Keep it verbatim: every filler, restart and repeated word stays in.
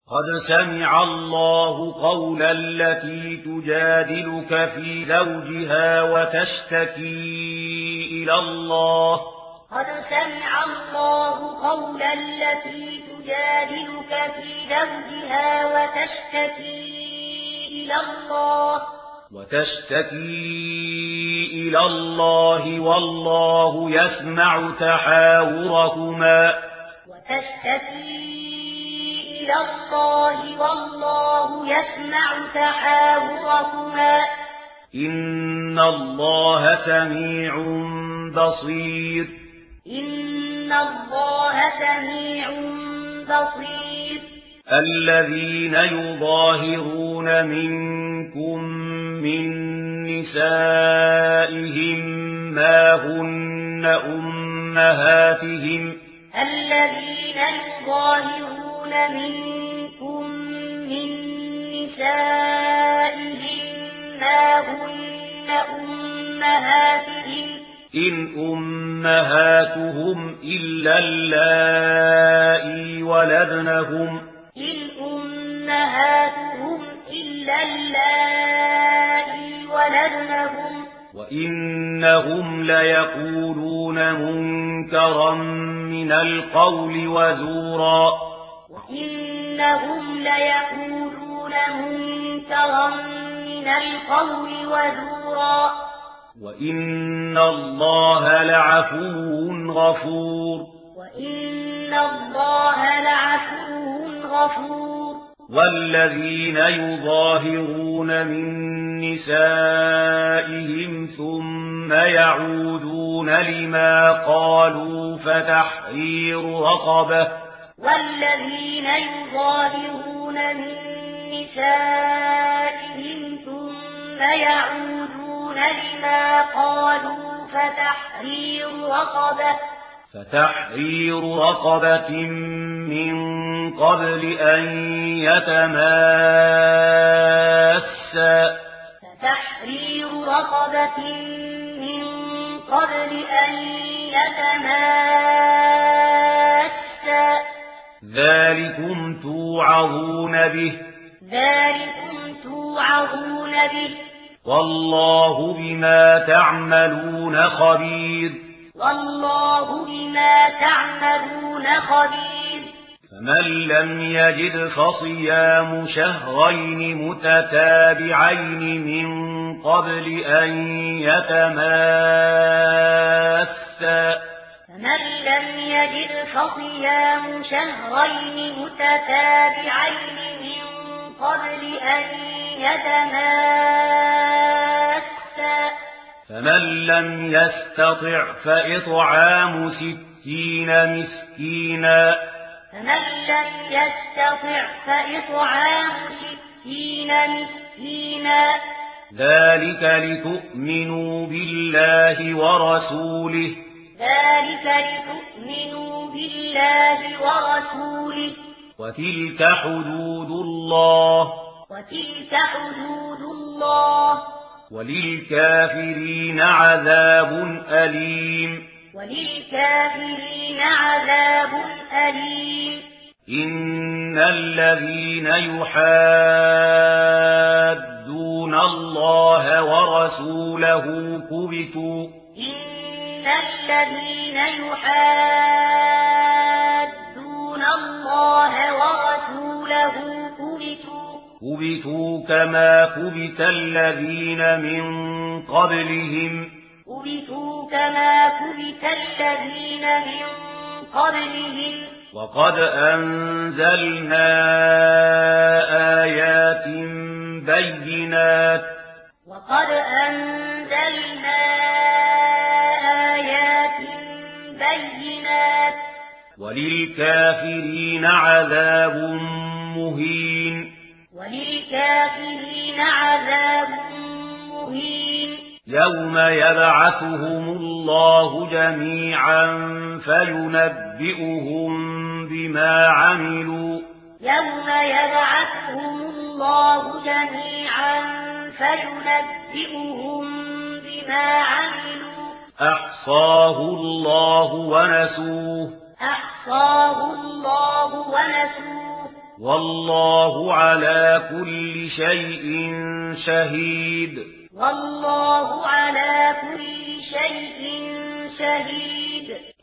قد سمع الله قول التي تجادلك في زوجها وتشتكي إلى الله قد سمع الله قول التي تجادلك في زوجها وتشتكي إلى الله وتشتكي إلى الله والله يسمع تحاوركما وتشتكي إلى الله والله يسمع تحاوركما إن الله سميع بصير إن الله سميع بصير الذين يظاهرون منكم من نسائهم ما هن أمهاتهم الذين يظاهرون منكم من نسائهم ما هن أمهاتهم إن أمهاتهم إلا اللائي ولدنهم إن أمهاتهم إلا اللائي ولدنهم وإنهم ليقولون منكرا من القول وزورا وإنهم ليقولون منكرا من القول وزورا وإن الله لعفو غفور وإن الله لعفو غفور والذين يظاهرون من نسائهم ثم يعودون لما قالوا فتحرير رقبة والذين يظاهرون من نسائهم ثم يعودون لما قالوا فتحرير رقبة فتحرير رقبة من قبل أن يتماسا فتحرير رقبة من قبل أن يتماسا ذلكم توعظون به ذلكم توعظون به والله بما تعملون خبير والله بما تعملون خبير فمن لم يجد فصيام شهرين متتابعين من قبل أن يتماسا فمن لم يجد فصيام شهرين متتابعين من قبل أن يتماسا فمن لم يستطع فإطعام ستين مسكينا فمن لم يستطع فإطعام ستين مسكينا ذلك لتؤمنوا بالله ورسوله ذلك لتؤمنوا بالله ورسوله وتلك حدود الله وتلك حدود الله وللكافرين عذاب أليم وللكافرين عذاب أليم إن الذين يحادون الله ورسوله كبتوا إن الذين يحادون الله ورسوله كبتوا كبتوا كما كبت الذين من قبلهم كبتوا كما كبت الذين من قبلهم وقد أنزلنا آيات بينات وقد أنزلنا آيات بينات وللكافرين عذاب مهين وللكافرين عذاب مهين يوم يبعثهم الله جميعا فينبئهم بما عملوا يوم يبعثهم الله جميعا فينبئهم بما عملوا أحصاه الله ونسوه أحصاه الله ونسوه والله على كل شيء شهيد والله على كل شيء شهيد